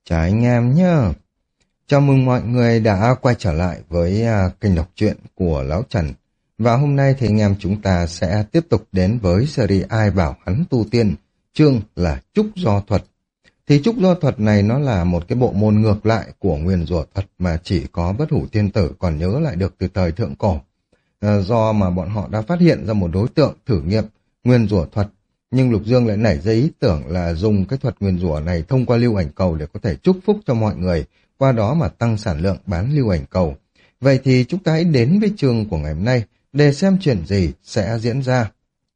Chào anh em nhé. Chào mừng mọi người đã quay trở lại với kênh đọc truyện của Lão Trần. Và hôm nay thì anh em chúng ta sẽ tiếp tục đến với series Ai bảo hắn tu tiên, chương là Trúc Do Thuật. Thì Trúc Do Thuật này nó là một cái bộ môn ngược lại của nguyền rủa thuật mà chỉ có Bất Hủ Tiên Tử còn nhớ lại được từ thời thượng cổ. Do mà bọn họ đã phát hiện ra một đối tượng thử nghiệm nguyền rủa thuật, nhưng Lục Dương lại nảy ra ý tưởng là dùng cái thuật nguyền rủa này thông qua lưu ảnh cầu để có thể chúc phúc cho mọi người, qua đó mà tăng sản lượng bán lưu ảnh cầu. Vậy thì chúng ta hãy đến với chương của ngày hôm nay để xem chuyện gì sẽ diễn ra.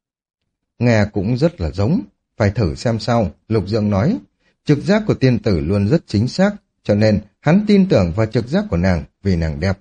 Nghe cũng rất là giống, phải thử xem sao, Lục Dương nói. Trực giác của tiên tử luôn rất chính xác, cho nên hắn tin tưởng vào trực giác của nàng vì nàng đẹp.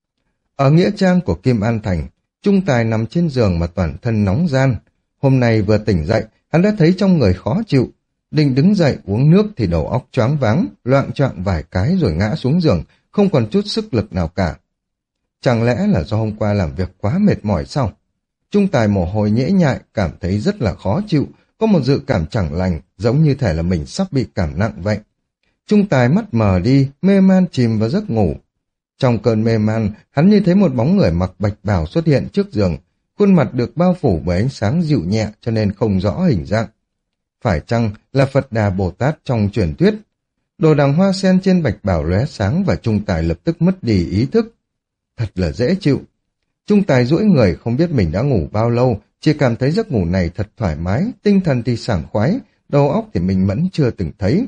Ở nghĩa trang của Kim An Thành, Trung Tài nằm trên giường mà toàn thân nóng ran. Hôm nay vừa tỉnh dậy, hắn đã thấy trong người khó chịu. Định đứng dậy uống nước thì đầu óc choáng váng, loạng choạng vài cái rồi ngã xuống giường, không còn chút sức lực nào cả. Chẳng lẽ là do hôm qua làm việc quá mệt mỏi sao? Trung Tài mồ hôi nhễ nhại, cảm thấy rất là khó chịu, có một dự cảm chẳng lành, giống như thể là mình sắp bị cảm nặng vậy. Trung Tài mắt mờ đi, mê man chìm vào giấc ngủ. Trong cơn mê man, hắn như thấy một bóng người mặc bạch bào xuất hiện trước giường, khuôn mặt được bao phủ bởi ánh sáng dịu nhẹ cho nên không rõ hình dạng. Phải chăng là Phật Đà Bồ Tát trong truyền thuyết? Đồ đằng hoa sen trên bạch bào lóe sáng và Trung Tài lập tức mất đi ý thức. Thật là dễ chịu. Trung Tài duỗi người không biết mình đã ngủ bao lâu, chỉ cảm thấy giấc ngủ này thật thoải mái, tinh thần thì sảng khoái, đầu óc thì mình mẫn chưa từng thấy.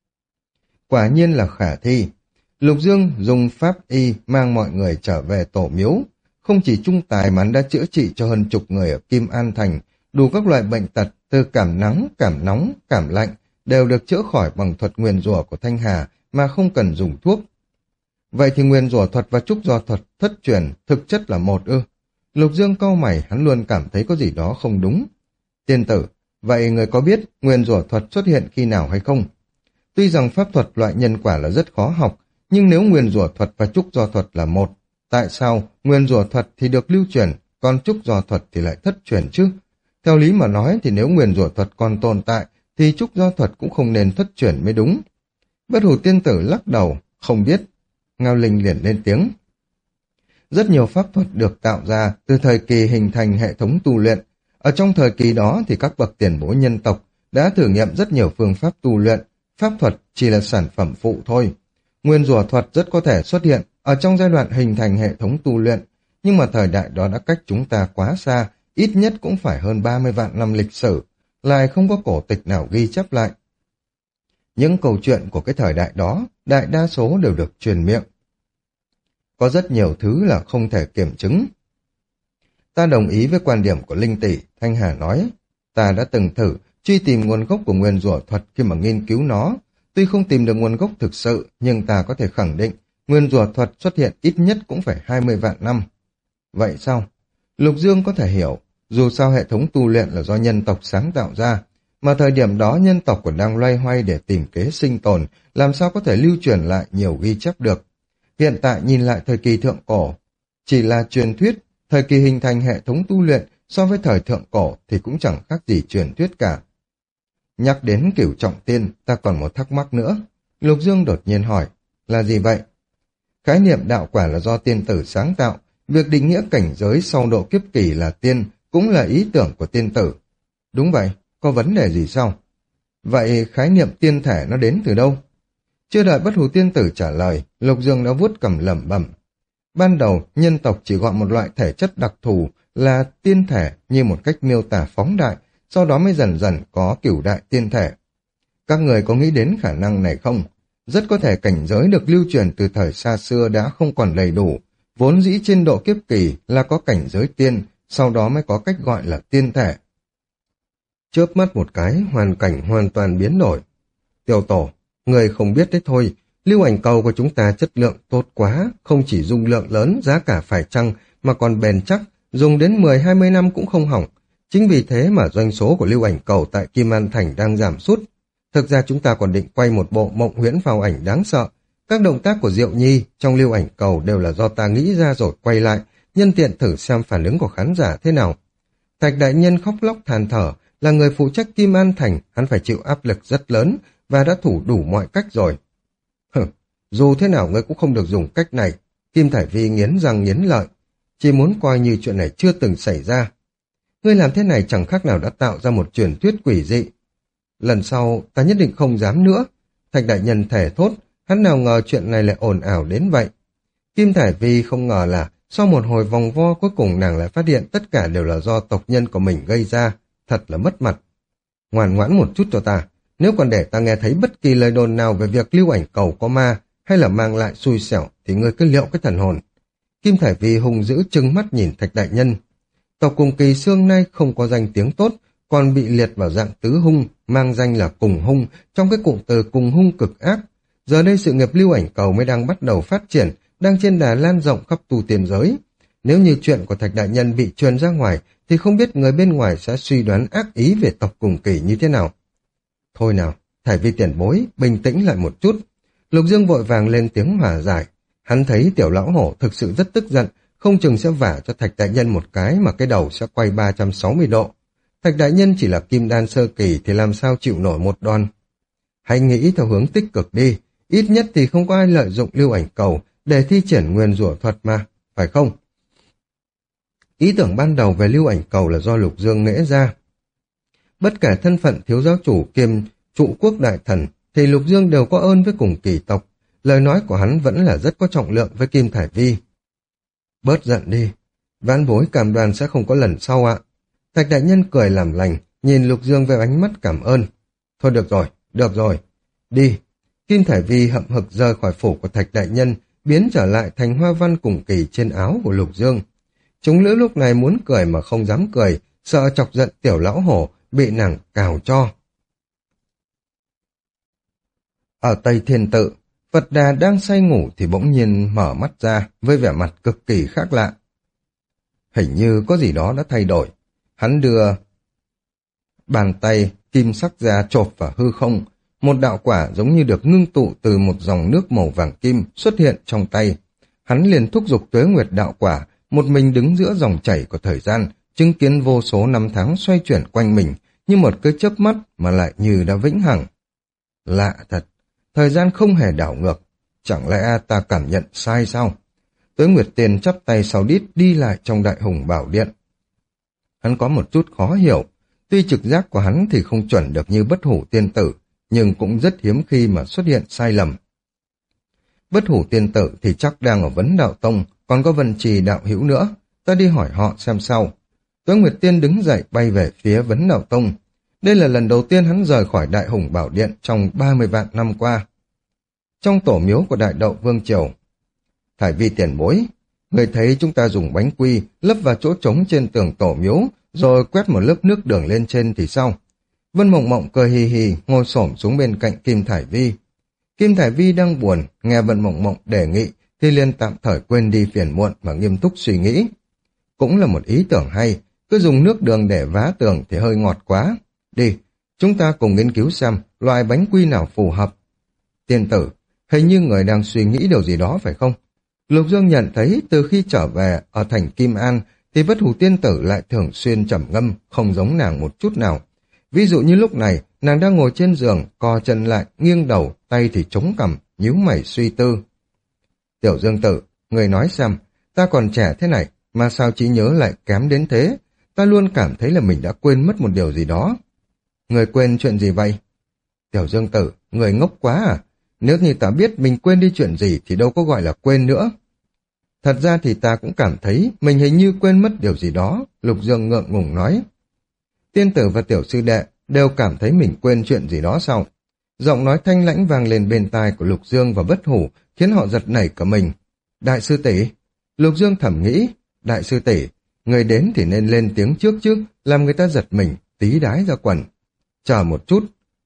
Quả nhiên là khả thi. Lục Dương dùng pháp y mang mọi người trở về tổ miếu. Không chỉ Trung Tài mà hắn đã chữa trị cho hơn chục người ở Kim An Thành, đủ các loại bệnh tật từ cảm nắng, cảm nóng, cảm lạnh đều được chữa khỏi bằng thuật nguyền rủa của Thanh Hà mà không cần dùng thuốc. Vậy thì nguyền rủa thuật và trúc do thuật thất truyền thực chất là một ư? Lục Dương cau mày, hắn luôn cảm thấy có gì đó không đúng. Tiên tử, vậy người có biết nguyền rủa thuật xuất hiện khi nào hay không? Tuy rằng pháp thuật loại nhân quả là rất khó học, nhưng nếu nguyền rủa thuật và trúc do thuật là một, tại sao nguyền rủa thuật thì được lưu truyền, còn trúc do thuật thì lại thất truyền chứ? Theo lý mà nói thì nếu nguyền rủa thuật còn tồn tại, thì trúc do thuật cũng không nên thất truyền mới đúng. Bất Hủ Tiên Tử lắc đầu, không biết. Ngao Linh liền lên tiếng. Rất nhiều pháp thuật được tạo ra từ thời kỳ hình thành hệ thống tu luyện. Ở trong thời kỳ đó thì các bậc tiền bối nhân tộc đã thử nghiệm rất nhiều phương pháp tu luyện, pháp thuật chỉ là sản phẩm phụ thôi. Nguyên rủa thuật rất có thể xuất hiện ở trong giai đoạn hình thành hệ thống tu luyện, nhưng mà thời đại đó đã cách chúng ta quá xa, ít nhất cũng phải hơn 30 vạn năm lịch sử, lại không có cổ tịch nào ghi chép lại. Những câu chuyện của cái thời đại đó, đại đa số đều được truyền miệng. Có rất nhiều thứ là không thể kiểm chứng. Ta đồng ý với quan điểm của Linh Tỷ, Thanh Hà nói. Ta đã từng thử truy tìm nguồn gốc của nguyên rủa thuật khi mà nghiên cứu nó. Tuy không tìm được nguồn gốc thực sự, nhưng ta có thể khẳng định nguyên rủa thuật xuất hiện ít nhất cũng phải 20 vạn năm. Vậy sao? Lục Dương có thể hiểu, dù sao hệ thống tu luyện là do nhân tộc sáng tạo ra, mà thời điểm đó nhân tộc còn đang loay hoay để tìm kế sinh tồn, làm sao có thể lưu truyền lại nhiều ghi chép được. Hiện tại nhìn lại thời kỳ thượng cổ, chỉ là truyền thuyết, thời kỳ hình thành hệ thống tu luyện so với thời thượng cổ thì cũng chẳng khác gì truyền thuyết cả. Nhắc đến Cửu Trọng Tiên, ta còn một thắc mắc nữa. Lục Dương đột nhiên hỏi, là gì vậy? Khái niệm đạo quả là do tiên tử sáng tạo, việc định nghĩa cảnh giới sau độ kiếp kỳ là tiên cũng là ý tưởng của tiên tử. Đúng vậy, có vấn đề gì sao? Vậy khái niệm tiên thể nó đến từ đâu? Chưa đợi Bất Hủ Tiên Tử trả lời, Lục Dương đã vuốt cằm lẩm bẩm. Ban đầu, nhân tộc chỉ gọi một loại thể chất đặc thù là tiên thể như một cách miêu tả phóng đại, sau đó mới dần dần có cửu đại tiên thể. Các người có nghĩ đến khả năng này không? Rất có thể cảnh giới được lưu truyền từ thời xa xưa đã không còn đầy đủ, vốn dĩ trên độ kiếp kỳ là có cảnh giới tiên, sau đó mới có cách gọi là tiên thể. Chớp mắt một cái, hoàn cảnh hoàn toàn biến đổi. Tiểu Tổ, người không biết đấy thôi, lưu ảnh cầu của chúng ta chất lượng tốt quá, không chỉ dung lượng lớn, giá cả phải chăng, mà còn bền chắc, dùng đến 10-20 năm cũng không hỏng. Chính vì thế mà doanh số của lưu ảnh cầu tại Kim An Thành đang giảm sút. Thực ra chúng ta còn định quay một bộ mộng huyễn phao ảnh đáng sợ. Các động tác của Diệu Nhi trong lưu ảnh cầu đều là do ta nghĩ ra rồi quay lại, nhân tiện thử xem phản ứng của khán giả thế nào. Thạch đại nhân khóc lóc than thở, là người phụ trách Kim An Thành, hắn phải chịu áp lực rất lớn và đã thủ đủ mọi cách rồi. Hừ, dù thế nào ngươi cũng không được dùng cách này. Kim Thải Vi nghiến răng nghiến lợi, chỉ muốn coi như chuyện này chưa từng xảy ra. Ngươi làm thế này chẳng khác nào đã tạo ra một truyền thuyết quỷ dị. Lần sau ta nhất định không dám nữa. Thạch đại nhân thề thốt, hắn nào ngờ chuyện này lại ồn ào đến vậy. Kim Thải Vi không ngờ là sau một hồi vòng vo cuối cùng nàng lại phát hiện tất cả đều là do tộc nhân của mình gây ra, thật là mất mặt. Ngoan ngoãn một chút cho ta, nếu còn để ta nghe thấy bất kỳ lời đồn nào về việc Lưu Ảnh Cầu có ma hay là mang lại xui xẻo thì ngươi cứ liệu cái thần hồn. Kim Thải Vi hung dữ trừng mắt nhìn Thạch đại nhân. Tộc Cùng Kỳ xưa nay không có danh tiếng tốt, còn bị liệt vào dạng tứ hung, mang danh là cùng hung, trong cái cụm từ cùng hung cực ác. Giờ đây sự nghiệp Lưu Ảnh Cầu mới đang bắt đầu phát triển, đang trên đà lan rộng khắp tu tiên giới. Nếu như chuyện của Thạch đại nhân bị truyền ra ngoài, thì không biết người bên ngoài sẽ suy đoán ác ý về tộc Cùng Kỳ như thế nào. Thôi nào, Thải Vi tiền bối, bình tĩnh lại một chút. Lục Dương vội vàng lên tiếng hòa giải. Hắn thấy tiểu lão hổ thực sự rất tức giận, không chừng sẽ vả cho Thạch đại nhân một cái mà cái đầu sẽ quay 360 độ. Thạch đại nhân chỉ là kim đan sơ kỳ thì làm sao chịu nổi một đòn. Hãy nghĩ theo hướng tích cực đi, ít nhất thì không có ai lợi dụng Lưu Ảnh Cầu để thi triển nguyên rủa thuật mà, phải không? Ý tưởng ban đầu về Lưu Ảnh Cầu là do Lục Dương nghĩ ra. Bất kể thân phận thiếu giáo chủ kiêm trụ quốc đại thần thì Lục Dương đều có ơn với Cùng Kỳ tộc. Lời nói của hắn vẫn là rất có trọng lượng với Kim Thải Vi. Bớt giận đi, vãn bối cam đoan sẽ không có lần sau ạ. Thạch đại nhân cười làm lành, nhìn Lục Dương với ánh mắt cảm ơn. Thôi được rồi, đi. Kim Thải Vi hậm hực rời khỏi phủ của Thạch đại nhân, biến trở lại thành hoa văn Cùng Kỳ trên áo của Lục Dương. Chúng nữ lúc này muốn cười mà không dám cười, sợ chọc giận tiểu lão hổ, bị nàng cào cho. Ở Tây Thiên Tự, Phật Đà đang say ngủ thì bỗng nhiên mở mắt ra với vẻ mặt cực kỳ khác lạ. Hình như có gì đó đã thay đổi. Hắn đưa bàn tay kim sắc ra chộp vào hư không. Một đạo quả giống như được ngưng tụ từ một dòng nước màu vàng kim xuất hiện trong tay. Hắn liền thúc giục Tuế Nguyệt đạo quả, một mình đứng giữa dòng chảy của thời gian, chứng kiến vô số năm tháng xoay chuyển quanh mình, như một cái chớp mắt mà lại như đã vĩnh hằng. Lạ thật, thời gian không hề đảo ngược, chẳng lẽ ta cảm nhận sai sao? Tuế Nguyệt Tiên chắp tay sau đít đi lại trong Đại Hùng Bảo Điện. Hắn có một chút khó hiểu, tuy trực giác của hắn thì không chuẩn được như Bất Hủ Tiên Tử, nhưng cũng rất hiếm khi mà xuất hiện sai lầm. Bất Hủ Tiên Tử thì chắc đang ở Vấn Đạo Tông, còn có Vân Trì đạo hữu nữa, ta đi hỏi họ xem sau. Tuế Nguyệt Tiên đứng dậy bay về phía Vấn Đạo Tông. Đây là lần đầu tiên hắn rời khỏi Đại Hùng Bảo Điện trong 30 vạn năm qua. Trong tổ miếu của Đại Đậu Vương Triều, Thải Vi tiền bối, người thấy chúng ta dùng bánh quy lấp vào chỗ trống trên tường tổ miếu, rồi quét một lớp nước đường lên trên thì sao? Vân Mộng Mộng cười hì hì ngồi xổm xuống bên cạnh Kim Thải Vi. Kim Thải Vi đang buồn, nghe Vân Mộng Mộng đề nghị thì liền tạm thời quên đi phiền muộn mà nghiêm túc suy nghĩ. Cũng là một ý tưởng hay, cứ dùng nước đường để vá tường thì hơi ngọt quá. Đi, chúng ta cùng nghiên cứu xem loại bánh quy nào phù hợp. Tiên tử, hình như người đang suy nghĩ điều gì đó phải không? Lục Dương nhận thấy từ khi trở về ở thành Kim An thì Bất Hủ Tiên Tử lại thường xuyên trầm ngâm, không giống nàng một chút nào. Ví dụ như lúc này, nàng đang ngồi trên giường, co chân lại, nghiêng đầu, tay thì chống cằm, nhíu mày suy tư. Tiểu Dương Tử, người nói xem, ta còn trẻ thế này, mà sao trí nhớ lại kém đến thế? Ta luôn cảm thấy là mình đã quên mất một điều gì đó. Người quên chuyện gì vậy? Tiểu Dương Tử, người ngốc quá à? Nếu như ta biết mình quên đi chuyện gì thì đâu có gọi là quên nữa. Thật ra thì ta cũng cảm thấy mình hình như quên mất điều gì đó, Lục Dương ngượng ngùng nói. Tiên tử và tiểu sư đệ đều cảm thấy mình quên chuyện gì đó sao? Giọng nói thanh lãnh vang lên bên tai của Lục Dương và Bất Hủ, khiến họ giật nảy cả mình. Đại sư tỷ, Lục Dương thầm nghĩ, đại sư tỷ, người đến thì nên lên tiếng trước chứ, làm người ta giật mình, tí đái ra quần. Chờ một chút,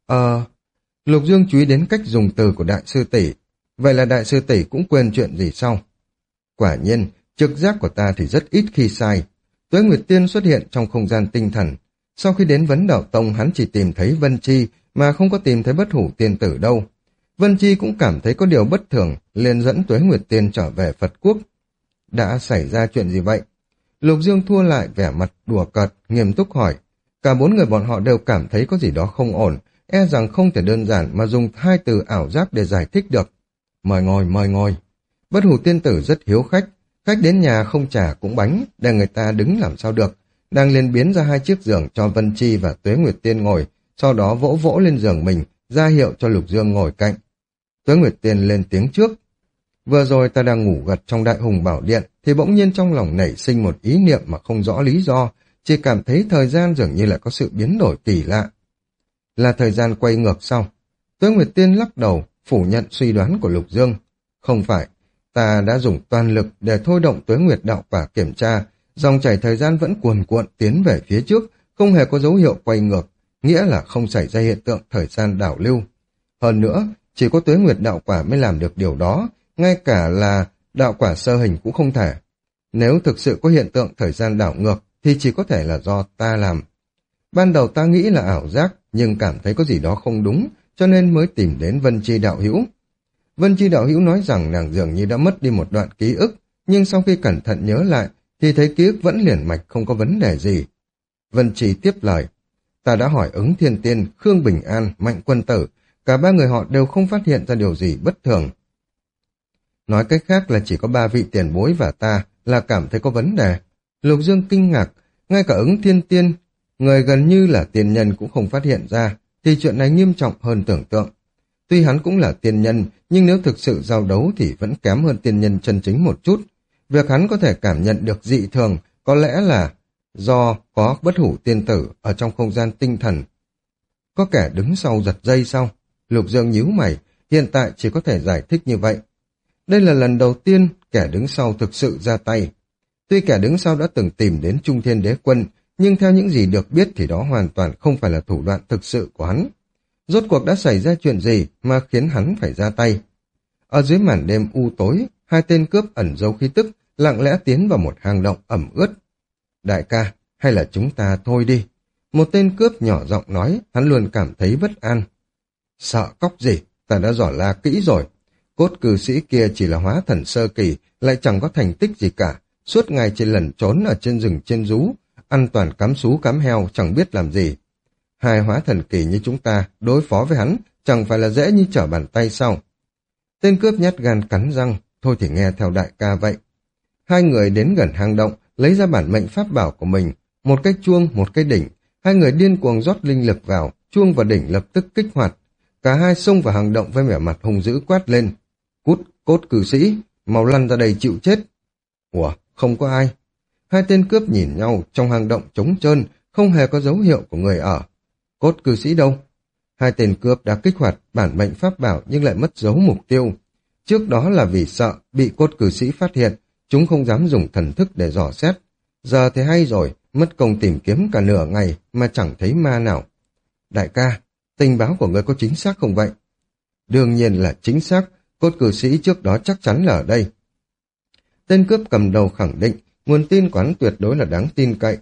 Lục Dương chú ý đến cách dùng từ của đại sư tỷ, vậy là đại sư tỷ cũng quên chuyện gì sao? Quả nhiên, trực giác của ta thì rất ít khi sai. Tuế Nguyệt Tiên xuất hiện trong không gian tinh thần. Sau khi đến Vấn Đạo Tông, hắn chỉ tìm thấy Vân Chi mà không có tìm thấy Bất Hủ Tiên Tử đâu. Vân Chi cũng cảm thấy có điều bất thường, liền dẫn Tuế Nguyệt Tiên trở về Phật Quốc. Đã xảy ra chuyện gì vậy? Lục Dương thua lại vẻ mặt đùa cợt, nghiêm túc hỏi. Cả bốn người bọn họ đều cảm thấy có gì đó không ổn, e rằng không thể đơn giản mà dùng hai từ ảo giác để giải thích được. mời ngồi, mời ngồi. Bất hủ tiên tử rất hiếu khách, khách đến nhà không trà cũng bánh, để người ta đứng làm sao được. Đang liền biến ra 2 chiếc giường cho Vân Chi và Tuế Nguyệt Tiên ngồi, sau đó vỗ vỗ lên giường mình, ra hiệu cho Lục Dương ngồi cạnh. Tuế Nguyệt Tiên lên tiếng trước. Vừa rồi ta đang ngủ gật trong Đại Hùng Bảo Điện, thì bỗng nhiên trong lòng nảy sinh một ý niệm mà không rõ lý do, chỉ cảm thấy thời gian dường như là có sự biến đổi kỳ lạ. Là thời gian quay ngược sau. Tuế Nguyệt Tiên lắc đầu, phủ nhận suy đoán của Lục Dương. Không phải, ta đã dùng toàn lực để thôi động Tuế Nguyệt đạo quả kiểm tra, dòng chảy thời gian vẫn cuồn cuộn tiến về phía trước, không hề có dấu hiệu quay ngược, nghĩa là không xảy ra hiện tượng thời gian đảo lưu. Hơn nữa, chỉ có Tuế Nguyệt đạo quả mới làm được điều đó, ngay cả là đạo quả sơ hình cũng không thể. Nếu thực sự có hiện tượng thời gian đảo ngược, thì chỉ có thể là do ta làm. Ban đầu ta nghĩ là ảo giác, nhưng cảm thấy có gì đó không đúng, cho nên mới tìm đến Vân Chi đạo hữu. Vân Chi đạo hữu nói rằng nàng dường như đã mất đi một đoạn ký ức, nhưng sau khi cẩn thận nhớ lại, thì thấy ký ức vẫn liền mạch không có vấn đề gì. Vân Chi tiếp lời, ta đã hỏi Ứng Thiên Tiên, Khương Bình An, Mạnh Quân Tử, cả 3 người họ đều không phát hiện ra điều gì bất thường. Nói cách khác là chỉ có 3 vị tiền bối và ta là cảm thấy có vấn đề. Lục Dương kinh ngạc, ngay cả Ứng Thiên Tiên, người gần như là tiên nhân cũng không phát hiện ra, thì chuyện này nghiêm trọng hơn tưởng tượng. Tuy hắn cũng là tiên nhân, nhưng nếu thực sự giao đấu thì vẫn kém hơn tiên nhân chân chính một chút. Việc hắn có thể cảm nhận được dị thường có lẽ là do có bất hủ tiên tử ở trong không gian tinh thần. Có kẻ đứng sau giật dây sau. Lục Dương nhíu mày, hiện tại chỉ có thể giải thích như vậy. Đây là lần đầu tiên kẻ đứng sau thực sự ra tay. Tuy kẻ đứng sau đã từng tìm đến Trung Thiên Đế Quân, nhưng theo những gì được biết thì đó hoàn toàn không phải là thủ đoạn thực sự của hắn. Rốt cuộc đã xảy ra chuyện gì mà khiến hắn phải ra tay? Ở dưới màn đêm u tối, 2 tên cướp ẩn giấu khí tức, lặng lẽ tiến vào một hang động ẩm ướt. Đại ca, hay là chúng ta thôi đi? Một tên cướp nhỏ giọng nói, hắn luôn cảm thấy bất an. Sợ cóc gì? Ta đã dò la kỹ rồi. Cốt cử sĩ kia chỉ là hóa thần sơ kỳ, lại chẳng có thành tích gì cả. Suốt ngày chỉ lẩn trốn ở trên rừng trên rú, ăn toàn cắm sú cắm heo, chẳng biết làm gì. 2 hóa thần kỳ như chúng ta, đối phó với hắn, chẳng phải là dễ như trở bàn tay sao? Tên cướp nhát gan cắn răng, thôi thì nghe theo đại ca vậy. 2 người đến gần hang động, lấy ra bản mệnh pháp bảo của mình, một cái chuông, một cái đỉnh. 2 người điên cuồng rót linh lực vào, chuông và đỉnh lập tức kích hoạt. Cả 2 xông vào hang động với vẻ mặt hung dữ quát lên. Cút, cốt cử sĩ, mau lăn ra đây chịu chết. Ủa, không có ai. 2 tên cướp nhìn nhau, trong hang động trống trơn, không hề có dấu hiệu của người ở. Cốt cử sĩ đâu? 2 tên cướp đã kích hoạt bản mệnh pháp bảo nhưng lại mất dấu mục tiêu. Trước đó là vì sợ bị cốt cử sĩ phát hiện, chúng không dám dùng thần thức để dò xét. Giờ thì hay rồi, mất công tìm kiếm cả nửa ngày mà chẳng thấy ma nào. Đại ca, tình báo của ngươi có chính xác không vậy? Đương nhiên là chính xác, cốt cử sĩ trước đó chắc chắn là ở đây. Tên cướp cầm đầu khẳng định, nguồn tin của hắn tuyệt đối là đáng tin cậy.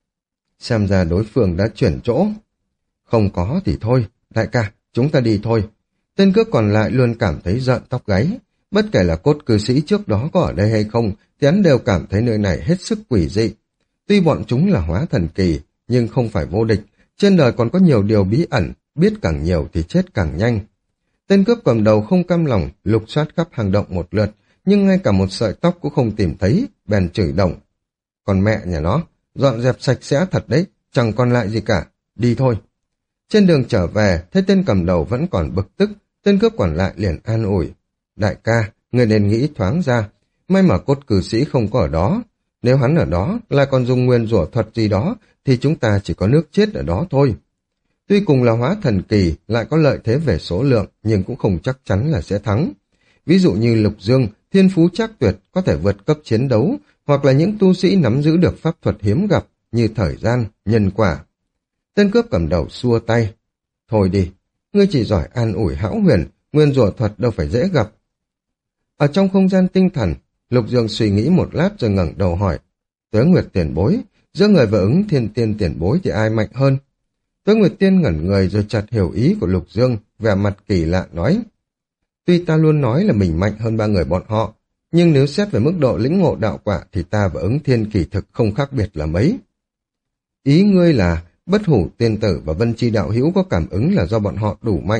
Xem ra đối phương đã chuyển chỗ. Không có thì thôi, đại ca, chúng ta đi thôi. Tên cướp còn lại luôn cảm thấy rợn tóc gáy. Bất kể là cốt cư sĩ trước đó có ở đây hay không, thì hắn đều cảm thấy nơi này hết sức quỷ dị. Tuy bọn chúng là hóa thần kỳ, nhưng không phải vô địch. Trên đời còn có nhiều điều bí ẩn, biết càng nhiều thì chết càng nhanh. Tên cướp cầm đầu không cam lòng, lục soát khắp hang động một lượt, nhưng ngay cả một sợi tóc cũng không tìm thấy, bèn chửi động. Còn mẹ nhà nó, dọn dẹp sạch sẽ thật đấy, chẳng còn lại gì cả, đi thôi. Trên đường trở về, thấy tên cầm đầu vẫn còn bực tức, tên cướp còn lại liền an ủi. Đại ca, người nên nghĩ thoáng ra, may mà cốt cử sĩ không có ở đó. Nếu hắn ở đó, lại còn dùng nguyên rủa thuật gì đó, thì chúng ta chỉ có nước chết ở đó thôi. Tuy cùng là hóa thần kỳ, lại có lợi thế về số lượng, nhưng cũng không chắc chắn là sẽ thắng. Ví dụ như Lục Dương, thiên phú trác tuyệt, có thể vượt cấp chiến đấu, hoặc là những tu sĩ nắm giữ được pháp thuật hiếm gặp, như thời gian, nhân quả. Tên cướp cầm đầu xua tay. Thôi đi, ngươi chỉ giỏi an ủi hão huyền, nguyên rủa thuật đâu phải dễ gặp. Ở trong không gian tinh thần, Lục Dương suy nghĩ một lát rồi ngẩng đầu hỏi. Tuế Nguyệt tiền bối, giữa người và Ứng Thiên Tiên tiền bối thì ai mạnh hơn? Tuế Nguyệt Tiên ngẩn người rồi chợt hiểu ý của Lục Dương, vẻ mặt kỳ lạ nói. Tuy ta luôn nói là mình mạnh hơn 3 người bọn họ, nhưng nếu xét về mức độ lĩnh ngộ đạo quả thì ta và Ứng Thiên kỳ thực không khác biệt là mấy. Ý ngươi là Bất Hủ Tiên Tử và Vân Chi đạo hữu có cảm ứng là do bọn họ đủ mạnh,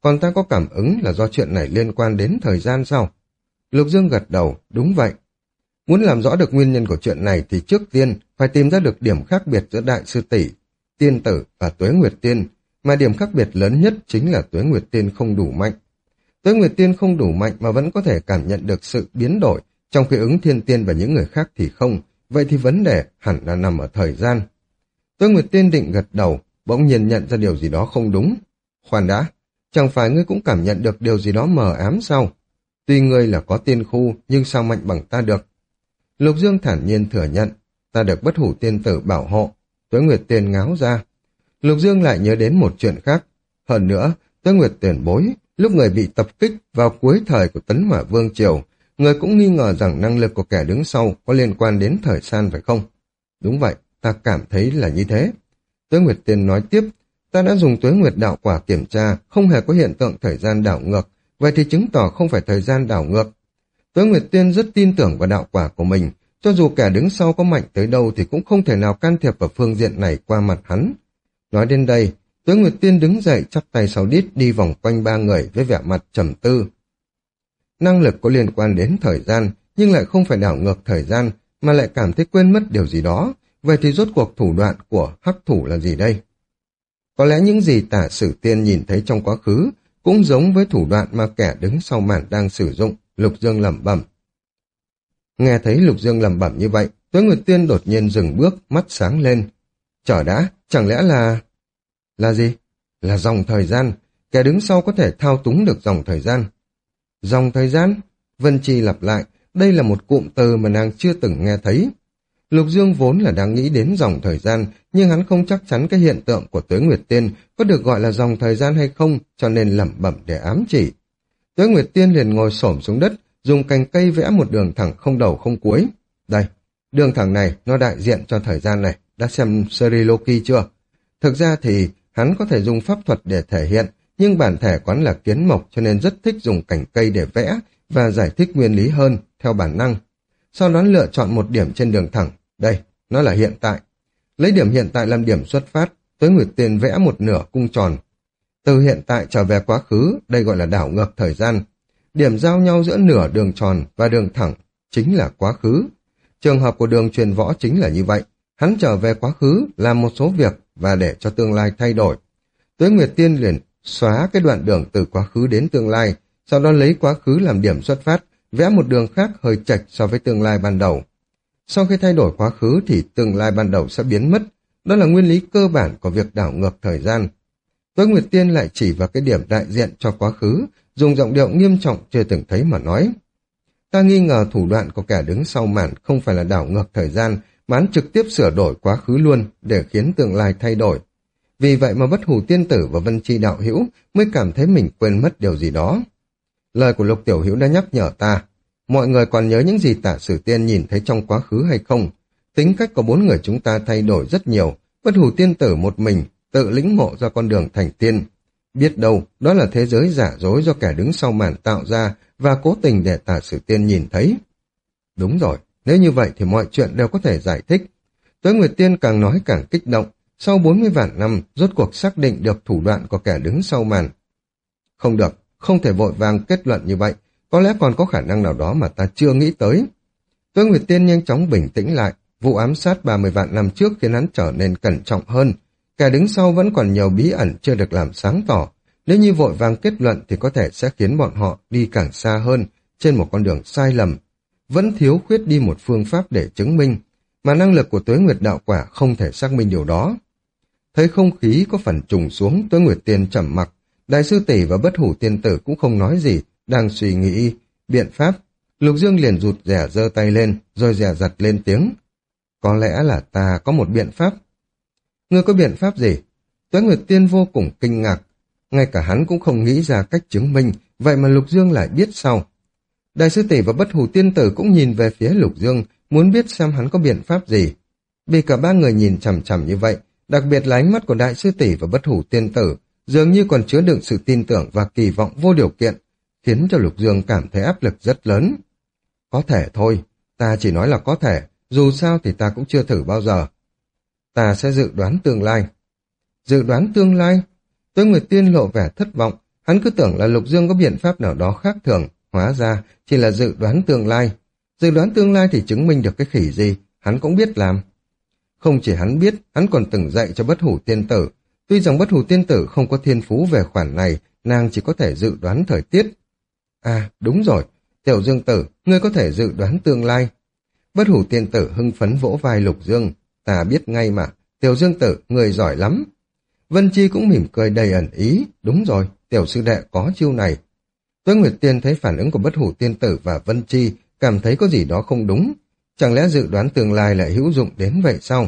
Còn ta có cảm ứng là do chuyện này liên quan đến thời gian sao? Lục Dương gật đầu, đúng vậy. Muốn làm rõ được nguyên nhân của chuyện này thì trước tiên phải tìm ra được điểm khác biệt giữa Đại Sư Tỷ, Tiên Tử và Tuế Nguyệt Tiên, mà điểm khác biệt lớn nhất chính là Tuế Nguyệt Tiên không đủ mạnh. Tuế Nguyệt Tiên không đủ mạnh mà vẫn có thể cảm nhận được sự biến đổi, trong khi ứng Thiên Tiên và những người khác thì không, vậy thì vấn đề hẳn là nằm ở thời gian. Tuế Nguyệt Tiên định gật đầu, bỗng nhiên nhận ra điều gì đó không đúng. Khoan đã, chẳng phải ngươi cũng cảm nhận được điều gì đó mờ ám sao? Tuy ngươi là có tiên khu, nhưng sao mạnh bằng ta được? Lục Dương thản nhiên thừa nhận, ta được Bất Hủ Tiên Tử bảo hộ. Tuế Nguyệt Tiên ngáo ra. Lục Dương lại nhớ đến một chuyện khác. Hơn nữa, Tuế Nguyệt tiền bối, lúc người bị tập kích vào cuối thời của Tấn Hỏa Vương Triều, người cũng nghi ngờ rằng năng lực của kẻ đứng sau có liên quan đến thời gian phải không? Đúng vậy, ta cảm thấy là như thế. Tuế Nguyệt Tiên nói tiếp, ta đã dùng Tuế Nguyệt đạo quả kiểm tra, không hề có hiện tượng thời gian đảo ngược, vậy thì chứng tỏ không phải thời gian đảo ngược. Tuế Nguyệt Tiên rất tin tưởng vào đạo quả của mình, cho dù kẻ đứng sau có mạnh tới đâu thì cũng không thể nào can thiệp vào phương diện này qua mặt hắn. Nói đến đây, Tuế Nguyệt Tiên đứng dậy chắp tay sau đít đi vòng quanh ba người với vẻ mặt trầm tư. Năng lực có liên quan đến thời gian, nhưng lại không phải đảo ngược thời gian, mà lại cảm thấy quên mất điều gì đó. Vậy thì rốt cuộc thủ đoạn của hắc thủ là gì đây? Có lẽ những gì Tả Sử Tiên nhìn thấy trong quá khứ cũng giống với thủ đoạn mà kẻ đứng sau màn đang sử dụng, Lục Dương lẩm bẩm. Nghe thấy Lục Dương lẩm bẩm như vậy, Tuế Nguyệt Tiên đột nhiên dừng bước, mắt sáng lên. Chờ đã, chẳng lẽ là... Là gì? Là dòng thời gian. Kẻ đứng sau có thể thao túng được dòng thời gian. Dòng thời gian? Vân Chi lặp lại, đây là một cụm từ mà nàng chưa từng nghe thấy. Lục Dương vốn là đang nghĩ đến dòng thời gian, nhưng hắn không chắc chắn cái hiện tượng của Tuế Nguyệt Tiên có được gọi là dòng thời gian hay không, cho nên lẩm bẩm để ám chỉ. Tuế Nguyệt Tiên liền ngồi xổm xuống đất, dùng cành cây vẽ một đường thẳng không đầu không cuối. Đây, đường thẳng này nó đại diện cho thời gian này, đã xem series Loki chưa? Thực ra thì hắn có thể dùng pháp thuật để thể hiện, nhưng bản thể quán là kiến mộc cho nên rất thích dùng cành cây để vẽ và giải thích nguyên lý hơn, theo bản năng. Sau đó lựa chọn một điểm trên đường thẳng. Đây, nó là hiện tại. Lấy điểm hiện tại làm điểm xuất phát, Tuế Nguyệt Tiên vẽ một nửa cung tròn. Từ hiện tại trở về quá khứ, đây gọi là đảo ngược thời gian. Điểm giao nhau giữa nửa đường tròn và đường thẳng chính là quá khứ. Trường hợp của Đường Truyền Võ chính là như vậy. Hắn trở về quá khứ, làm một số việc và để cho tương lai thay đổi. Tuế Nguyệt Tiên liền xóa cái đoạn đường từ quá khứ đến tương lai, sau đó lấy quá khứ làm điểm xuất phát, vẽ một đường khác hơi chệch so với tương lai ban đầu. Sau khi thay đổi quá khứ thì tương lai ban đầu sẽ biến mất. Đó là nguyên lý cơ bản của việc đảo ngược thời gian. Tuế Nguyệt Tiên lại chỉ vào cái điểm đại diện cho quá khứ, dùng giọng điệu nghiêm trọng chưa từng thấy mà nói. Ta nghi ngờ thủ đoạn của kẻ đứng sau màn không phải là đảo ngược thời gian, mà hắn trực tiếp sửa đổi quá khứ luôn để khiến tương lai thay đổi. Vì vậy mà Bất Hủ Tiên Tử và Vân Chi đạo hữu mới cảm thấy mình quên mất điều gì đó. Lời của Lục tiểu hữu đã nhắc nhở ta. Mọi người còn nhớ những gì Tả Sử Tiên nhìn thấy trong quá khứ hay không? Tính cách của bốn người chúng ta thay đổi rất nhiều. Bất Hủ Tiên Tử một mình tự lĩnh ngộ ra con đường thành tiên. Biết đâu, đó là thế giới giả dối do kẻ đứng sau màn tạo ra và cố tình để Tả Sử Tiên nhìn thấy. Đúng rồi, nếu như vậy thì mọi chuyện đều có thể giải thích. Tuế Nguyệt Tiên càng nói càng kích động. Sau 40 vạn năm, rốt cuộc xác định được thủ đoạn của kẻ đứng sau màn. Không được, không thể vội vàng kết luận như vậy. Có lẽ còn có khả năng nào đó mà ta chưa nghĩ tới. Tuế Nguyệt Tiên nhanh chóng bình tĩnh lại. Vụ ám sát 30 vạn năm trước khiến hắn trở nên cẩn trọng hơn. Kẻ đứng sau vẫn còn nhiều bí ẩn chưa được làm sáng tỏ. Nếu như vội vàng kết luận thì có thể sẽ khiến bọn họ đi càng xa hơn, trên một con đường sai lầm. Vẫn thiếu khuyết đi một phương pháp để chứng minh, mà năng lực của Tuế Nguyệt đạo quả không thể xác minh điều đó. Thấy không khí có phần trùng xuống, Tuế Nguyệt Tiên trầm mặc. Đại sư tỷ và Bất Hủ Tiên Tử cũng không nói gì, đang suy nghĩ biện pháp. Lục Dương liền rụt rè giơ tay lên, rồi dè dặt lên tiếng. Có lẽ là ta có một biện pháp. Ngươi có biện pháp gì? Tuế Nguyệt Tiên vô cùng kinh ngạc. Ngay cả hắn cũng không nghĩ ra cách chứng minh, vậy mà Lục Dương lại biết sao? Đại sư tỷ và Bất Hủ Tiên Tử cũng nhìn về phía Lục Dương, muốn biết xem hắn có biện pháp gì. Vì cả ba người nhìn chằm chằm như vậy, đặc biệt là ánh mắt của Đại sư tỷ và Bất Hủ Tiên Tử, dường như còn chứa đựng sự tin tưởng và kỳ vọng vô điều kiện, khiến cho Lục Dương cảm thấy áp lực rất lớn. Có thể thôi, ta chỉ nói là có thể, dù sao thì ta cũng chưa thử bao giờ. Ta sẽ dự đoán tương lai. Dự đoán tương lai? Tuế Nguyệt Tiên lộ vẻ thất vọng, Hắn cứ tưởng là Lục Dương có biện pháp nào đó khác thường, hóa ra chỉ là dự đoán tương lai. Dự đoán tương lai thì chứng minh được cái khỉ gì, hắn cũng biết làm. Không chỉ hắn biết, hắn còn từng dạy cho Bất Hủ Tiên Tử. Tuy rằng Bất Hủ Tiên Tử không có thiên phú về khoản này, nàng chỉ có thể dự đoán thời tiết. À, đúng rồi, Tiểu Dương Tử, ngươi có thể dự đoán tương lai. Bất Hủ Tiên Tử hưng phấn vỗ vai Lục Dương. Ta biết ngay mà, Tiểu Dương Tử, ngươi giỏi lắm. Vân Chi cũng mỉm cười đầy ẩn ý. Đúng rồi, tiểu sư đệ có chiêu này. Tuế Nguyệt Tiên thấy phản ứng của Bất Hủ Tiên Tử và Vân Chi, cảm thấy có gì đó không đúng. Chẳng lẽ dự đoán tương lai lại hữu dụng đến vậy sao?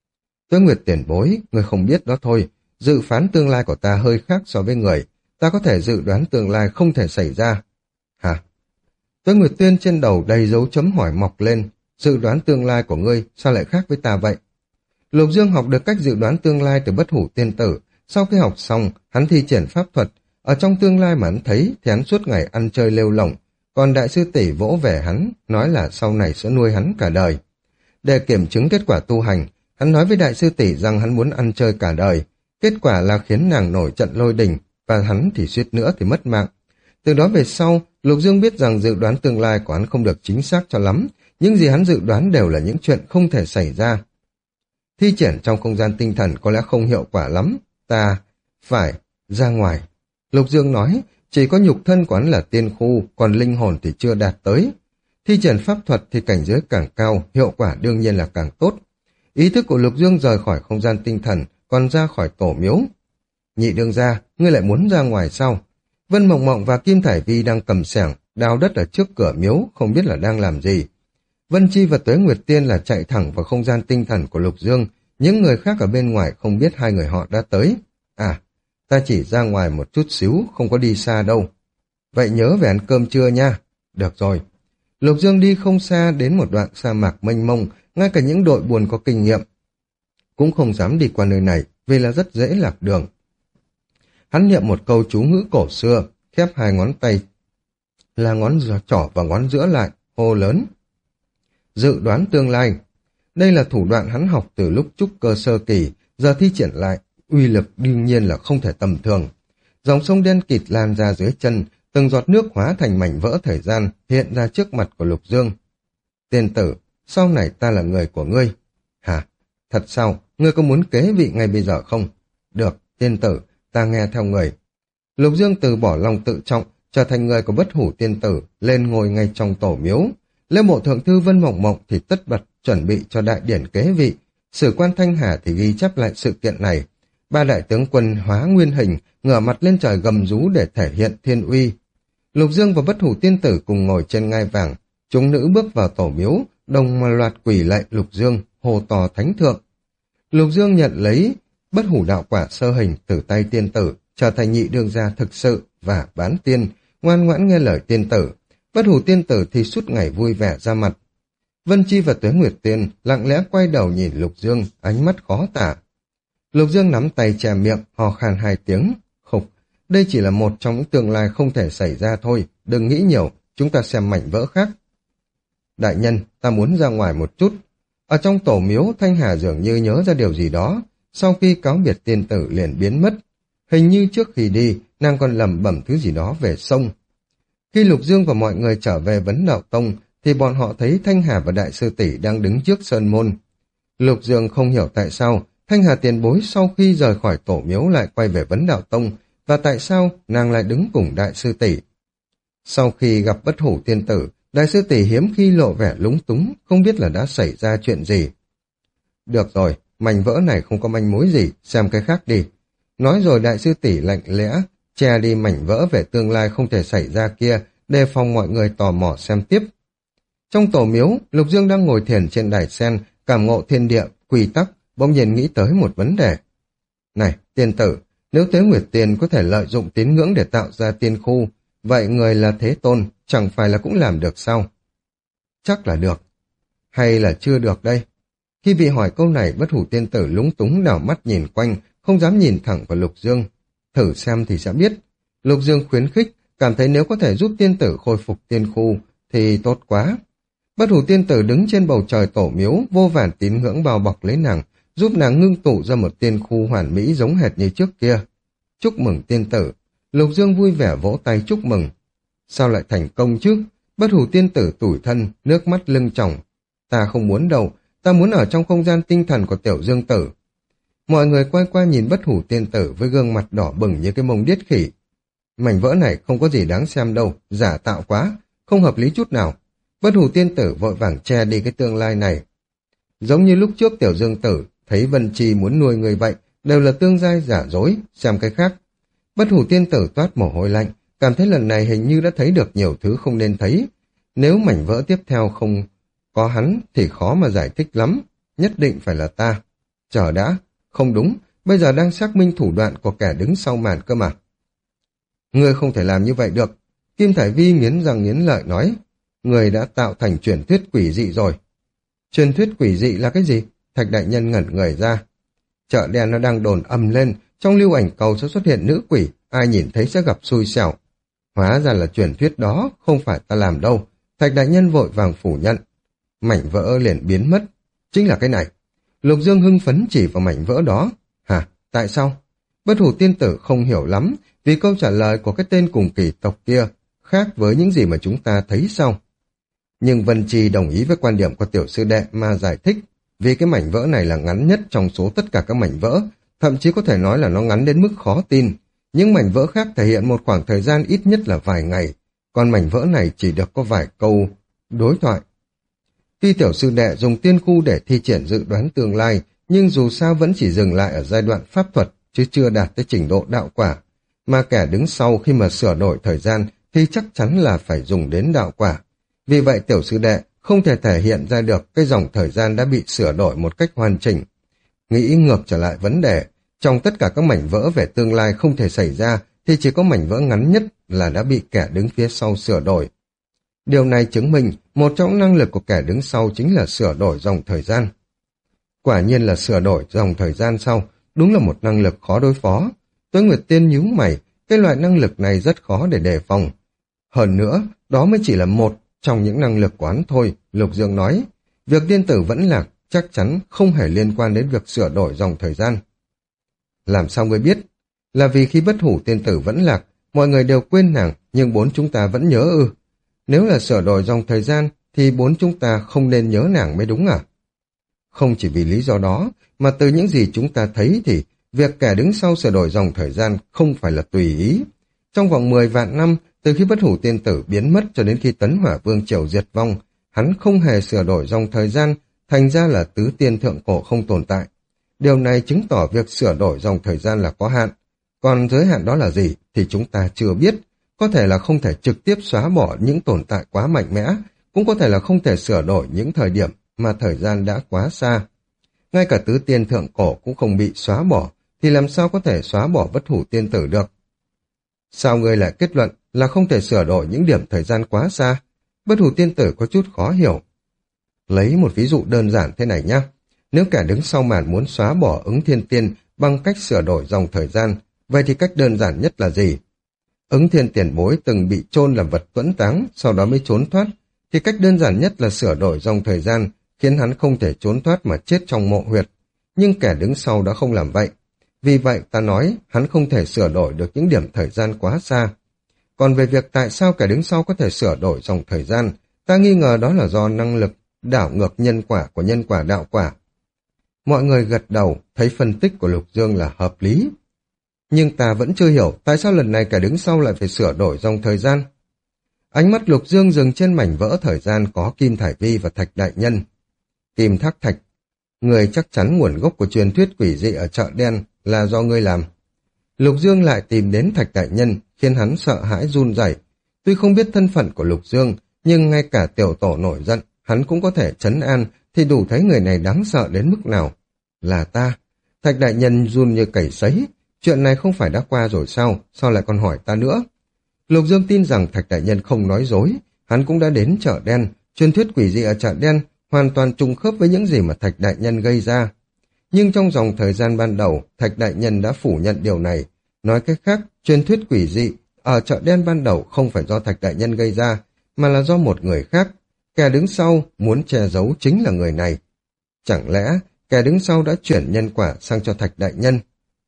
Tuế Nguyệt tiền bối, người không biết đó thôi. Dự phán tương lai của ta hơi khác so với người. Ta có thể dự đoán tương lai không thể xảy ra. Hả? Tuế Nguyệt Tiên trên đầu đầy dấu chấm hỏi mọc lên. Dự đoán tương lai của ngươi sao lại khác với ta vậy? Lục Dương học được cách dự đoán tương lai từ Bất Hủ Tiên Tử. Sau khi học xong, hắn thi triển pháp thuật. Ở trong tương lai mà hắn thấy thì hắn suốt ngày ăn chơi lêu lỏng. Còn đại sư tỷ vỗ về hắn, nói là sau này sẽ nuôi hắn cả đời. Để kiểm chứng kết quả tu hành, hắn nói với đại sư tỷ rằng hắn muốn ăn chơi cả đời. Kết quả là khiến nàng nổi trận lôi đình, và hắn thì suýt nữa thì mất mạng. Từ đó về sau, Lục Dương biết rằng dự đoán tương lai của hắn không được chính xác cho lắm. Những gì hắn dự đoán đều là những chuyện không thể xảy ra. Thi triển trong không gian tinh thần có lẽ không hiệu quả lắm. Ta phải ra ngoài. Lục Dương nói, chỉ có nhục thân của hắn là tiên khu, còn linh hồn thì chưa đạt tới. Thi triển pháp thuật thì cảnh giới càng cao, hiệu quả đương nhiên là càng tốt. Ý thức của Lục Dương rời khỏi không gian tinh thần, còn ra khỏi tổ miếu. Nhị đương gia, ngươi lại muốn ra ngoài sao? Vân Mộng Mộng và Kim Thải Vi đang cầm xẻng, đào đất ở trước cửa miếu, không biết là đang làm gì. Vân Chi và Tuế Nguyệt Tiên là chạy thẳng vào không gian tinh thần của Lục Dương, những người khác ở bên ngoài không biết hai người họ đã tới. À, ta chỉ ra ngoài một chút xíu, không có đi xa đâu. Vậy nhớ về ăn cơm trưa nha. Được rồi. Lục Dương đi không xa đến một đoạn sa mạc mênh mông, ngay cả những đội buồn có kinh nghiệm cũng không dám đi qua nơi này vì là rất dễ lạc đường. Hắn niệm một câu chú ngữ cổ xưa, khép hai ngón tay là ngón trỏ và ngón giữa lại, hô lớn. Dự đoán tương lai. Đây là thủ đoạn hắn học từ lúc trúc cơ sơ kỳ, giờ thi triển lại, uy lực đương nhiên là không thể tầm thường. Dòng sông đen kịt lan ra dưới chân, từng giọt nước hóa thành mảnh vỡ thời gian, hiện ra trước mặt của Lục Dương. Tiên tử, sau này ta là người của ngươi. Hả? Thật sao? Ngươi có muốn kế vị ngay bây giờ không? Được, tiên tử, ta nghe theo người. Lục Dương từ bỏ lòng tự trọng, trở thành người của Bất Hủ Tiên Tử, lên ngồi ngay trong tổ miếu. Lê Mộ Thượng Thư Vân Mộng Mộng thì tất bật chuẩn bị cho đại điển kế vị. Sử quan Thanh Hà thì ghi chép lại sự kiện này. Ba đại tướng quân hóa nguyên hình, ngửa mặt lên trời gầm rú để thể hiện thiên uy. Lục Dương và Bất Hủ Tiên Tử cùng ngồi trên ngai vàng. Chúng nữ bước vào tổ miếu, đồng mà loạt quỳ lạy Lục Dương, hô to thánh thượng. Lục Dương nhận lấy Bất Hủ đạo quả sơ hình từ tay tiên tử, trở thành nhị đương gia thực sự và bán tiên, ngoan ngoãn nghe lời tiên tử. Bất Hủ Tiên Tử thì suốt ngày vui vẻ ra mặt. Vân Chi và Tuế Nguyệt Tiên lặng lẽ quay đầu nhìn Lục Dương, ánh mắt khó tả. Lục Dương nắm tay che miệng, hò khan hai tiếng. Khục, đây chỉ là một trong những tương lai không thể xảy ra thôi, đừng nghĩ nhiều, chúng ta xem mảnh vỡ khác. Đại nhân, ta muốn ra ngoài một chút. Ở trong tổ miếu, Thanh Hà dường như nhớ ra điều gì đó, sau khi cáo biệt tiên tử liền biến mất. Hình như trước khi đi, nàng còn lẩm bẩm thứ gì đó về sông. Khi Lục Dương và mọi người trở về Vấn Đạo Tông, thì bọn họ thấy Thanh Hà và Đại sư tỷ đang đứng trước sơn môn. Lục Dương không hiểu tại sao Thanh Hà tiền bối sau khi rời khỏi tổ miếu lại quay về Vấn Đạo Tông, và tại sao nàng lại đứng cùng Đại sư tỷ. Sau khi gặp Bất Hủ Tiên Tử, Đại sư tỷ hiếm khi lộ vẻ lúng túng, không biết là đã xảy ra chuyện gì. Được rồi, mảnh vỡ này không có manh mối gì, xem cái khác đi. Nói rồi Đại sư tỷ lạnh lẽ che đi mảnh vỡ về tương lai không thể xảy ra kia, đề phòng mọi người tò mò xem tiếp. Trong tổ miếu, Lục Dương đang ngồi thiền trên đài sen, cảm ngộ thiên địa, quy tắc, bỗng nhiên nghĩ tới một vấn đề. Này, tiên tử, nếu Tuế Nguyệt Tiên có thể lợi dụng tín ngưỡng để tạo ra tiên khu, vậy người là Thế Tôn, chẳng phải là cũng làm được sao? Chắc là được. Hay là chưa được đây? Khi bị hỏi câu này, Bất Hủ Tiên Tử lúng túng đảo mắt nhìn quanh, không dám nhìn thẳng vào Lục Dương. Thử xem thì sẽ biết. Lục Dương khuyến khích, cảm thấy nếu có thể giúp tiên tử khôi phục tiên khu, thì tốt quá. Bất Hủ Tiên Tử đứng trên bầu trời tổ miếu, vô vàn tín ngưỡng bao bọc lấy nàng, giúp nàng ngưng tụ ra một tiên khu hoàn mỹ giống hệt như trước kia. Chúc mừng tiên tử, Lục Dương vui vẻ vỗ tay chúc mừng. Sao lại thành công chứ? Bất hủ tiên tử tủi thân, nước mắt lưng tròng. Ta không muốn đâu, ta muốn ở trong không gian tinh thần của Tiểu Dương tử. Mọi người quay qua nhìn bất hủ tiên tử với gương mặt đỏ bừng như cái mông điếc khỉ. Mảnh vỡ này không có gì đáng xem đâu, giả tạo quá, không hợp lý chút nào. Bất hủ tiên tử vội vàng che đi cái tương lai này. Giống như lúc trước Tiểu Dương tử thấy Vân Chi muốn nuôi người vậy, đều là tương giai giả dối, xem cái khác. Bất hủ tiên tử toát mồ hôi lạnh, cảm thấy lần này hình như đã thấy được nhiều thứ không nên thấy. Nếu mảnh vỡ tiếp theo không có hắn thì khó mà giải thích lắm, nhất định phải là ta. Chờ đã, không đúng, bây giờ đang xác minh thủ đoạn của kẻ đứng sau màn cơ mà. Ngươi không thể làm như vậy được. Kim Thải Vi nghiến răng nghiến lợi nói, người đã tạo thành truyền thuyết quỷ dị rồi. Truyền thuyết quỷ dị là cái gì? Thạch đại nhân ngẩn người ra. Chợ đen nó đang đồn ầm lên, trong lưu ảnh cầu sẽ xuất hiện nữ quỷ, ai nhìn thấy sẽ gặp xui xẻo. Hóa ra là truyền thuyết đó, không phải ta làm đâu. Thạch đại nhân vội vàng phủ nhận. Mảnh vỡ liền biến mất. Chính là cái này. Lục Dương hưng phấn chỉ vào mảnh vỡ đó. Hả? Tại sao? Bất hủ tiên tử không hiểu lắm, vì câu trả lời của cái tên cùng kỳ tộc kia khác với những gì mà chúng ta thấy sau. Nhưng Vân Chi đồng ý với quan điểm của tiểu sư đệ mà giải thích, vì cái mảnh vỡ này là ngắn nhất trong số tất cả các mảnh vỡ, thậm chí có thể nói là nó ngắn đến mức khó tin. Những mảnh vỡ khác thể hiện một khoảng thời gian ít nhất là vài ngày, còn mảnh vỡ này chỉ được có vài câu đối thoại. Tuy tiểu sư đệ dùng tiên khu để thi triển dự đoán tương lai, nhưng dù sao vẫn chỉ dừng lại ở giai đoạn pháp thuật, chứ chưa đạt tới trình độ đạo quả. Mà kẻ đứng sau khi mà sửa đổi thời gian thì chắc chắn là phải dùng đến đạo quả. Vì vậy tiểu sư đệ không thể thể hiện ra được cái dòng thời gian đã bị sửa đổi một cách hoàn chỉnh. Nghĩ ngược trở lại vấn đề, trong tất cả các mảnh vỡ về tương lai không thể xảy ra thì chỉ có mảnh vỡ ngắn nhất là đã bị kẻ đứng phía sau sửa đổi. Điều này chứng minh một trong năng lực của kẻ đứng sau chính là sửa đổi dòng thời gian. Quả nhiên là sửa đổi dòng thời gian sau, đúng là một năng lực khó đối phó. Tuế Nguyệt Tiên nhíu mày, cái loại năng lực này rất khó để đề phòng. Hơn nữa, đó mới chỉ là một trong những năng lực của hắn thôi, Lục Dương nói. Việc tiên tử vẫn lạc chắc chắn không hề liên quan đến việc sửa đổi dòng thời gian. Làm sao ngươi biết? Là vì khi bất hủ tiên tử vẫn lạc, mọi người đều quên nàng, nhưng bốn chúng ta vẫn nhớ ư. Nếu là sửa đổi dòng thời gian, thì bốn chúng ta không nên nhớ nàng mới đúng à? Không chỉ vì lý do đó, mà từ những gì chúng ta thấy thì việc kẻ đứng sau sửa đổi dòng thời gian không phải là tùy ý. Trong vòng 10 vạn năm, từ khi bất hủ tiên tử biến mất cho đến khi Tấn Hỏa Vương Triều diệt vong, hắn không hề sửa đổi dòng thời gian, thành ra là tứ tiên thượng cổ không tồn tại. Điều này chứng tỏ việc sửa đổi dòng thời gian là có hạn. Còn giới hạn đó là gì thì chúng ta chưa biết. Có thể là không thể trực tiếp xóa bỏ những tồn tại quá mạnh mẽ, cũng có thể là không thể sửa đổi những thời điểm mà thời gian đã quá xa. Ngay cả tứ tiên thượng cổ cũng không bị xóa bỏ, thì làm sao có thể xóa bỏ bất hủ tiên tử được? Sao ngươi lại kết luận là không thể sửa đổi những điểm thời gian quá xa? Bất hủ tiên tử có chút khó hiểu. Lấy một ví dụ đơn giản thế này nhé. Nếu kẻ đứng sau màn muốn xóa bỏ ứng thiên tiên bằng cách sửa đổi dòng thời gian, vậy thì cách đơn giản nhất là gì? Ứng thiên tiền bối từng bị chôn làm vật tuẫn táng, sau đó mới trốn thoát, thì cách đơn giản nhất là sửa đổi dòng thời gian, khiến hắn không thể trốn thoát mà chết trong mộ huyệt. Nhưng kẻ đứng sau đã không làm vậy. Vì vậy ta nói hắn không thể sửa đổi được những điểm thời gian quá xa. Còn về việc tại sao kẻ đứng sau có thể sửa đổi dòng thời gian, ta nghi ngờ đó là do năng lực đảo ngược nhân quả của nhân quả đạo quả. Mọi người gật đầu, thấy phân tích của Lục Dương là hợp lý. Nhưng ta vẫn chưa hiểu tại sao lần này kẻ đứng sau lại phải sửa đổi dòng thời gian. Ánh mắt Lục Dương dừng trên mảnh vỡ thời gian có Kim Thải Vi và Thạch Đại Nhân. Kim Thác Thạch, người chắc chắn nguồn gốc của truyền thuyết quỷ dị ở chợ đen là do ngươi làm. Lục Dương lại tìm đến Thạch Đại Nhân, khiến hắn sợ hãi run rẩy. Tuy không biết thân phận của Lục Dương, nhưng ngay cả tiểu tổ nổi giận, hắn cũng có thể trấn an, thì đủ thấy người này đáng sợ đến mức nào. Là ta. Thạch Đại Nhân run như cầy sấy. Chuyện này không phải đã qua rồi sao lại còn hỏi ta nữa? Lục Dương tin rằng Thạch Đại Nhân không nói dối, hắn cũng đã đến chợ đen, truyền thuyết quỷ dị ở chợ đen hoàn toàn trùng khớp với những gì mà Thạch Đại Nhân gây ra. Nhưng trong dòng thời gian ban đầu, Thạch Đại Nhân đã phủ nhận điều này. Nói cách khác, truyền thuyết quỷ dị ở chợ đen ban đầu không phải do Thạch Đại Nhân gây ra, mà là do một người khác. Kẻ đứng sau muốn che giấu chính là người này. Chẳng lẽ kẻ đứng sau đã chuyển nhân quả sang cho Thạch Đại Nhân?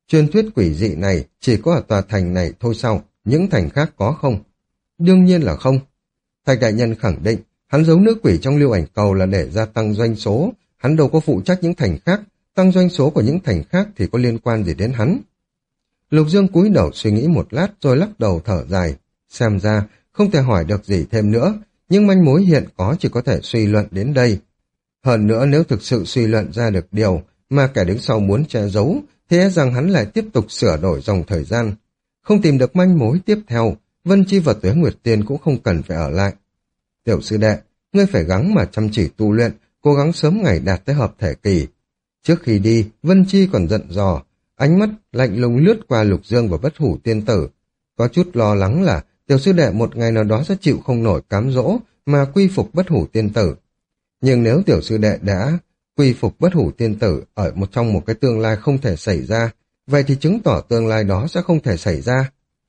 Truyền thuyết quỷ dị này chỉ có ở tòa thành này thôi sao? Những thành khác có không? Đương nhiên là không. Thạch đại nhân khẳng định, hắn giấu nữ quỷ trong lưu ảnh cầu là để gia tăng doanh số, hắn đâu có phụ trách những thành khác, tăng doanh số của những thành khác thì có liên quan gì đến hắn. Lục Dương cúi đầu suy nghĩ một lát rồi lắc đầu thở dài, xem ra không thể hỏi được gì thêm nữa, nhưng manh mối hiện có chỉ có thể suy luận đến đây. Hơn nữa nếu thực sự suy luận ra được điều mà kẻ đứng sau muốn che giấu, thì e rằng hắn lại tiếp tục sửa đổi dòng thời gian. Không tìm được manh mối tiếp theo, Vân Chi và Tuế Nguyệt Tiên cũng không cần phải ở lại. Tiểu sư đệ, ngươi phải gắng mà chăm chỉ tu luyện, cố gắng sớm ngày đạt tới hợp thể kỳ. Trước khi đi, Vân Chi còn giận dò, ánh mắt lạnh lùng lướt qua Lục Dương và Bất Hủ Tiên Tử. Có chút lo lắng là tiểu sư đệ một ngày nào đó sẽ chịu không nổi cám dỗ mà quy phục Bất Hủ Tiên Tử. Nhưng nếu tiểu sư đệ đã quy phục Bất Hủ Tiên Tử ở trong một cái tương lai không thể xảy ra, vậy thì chứng tỏ tương lai đó sẽ không thể xảy ra.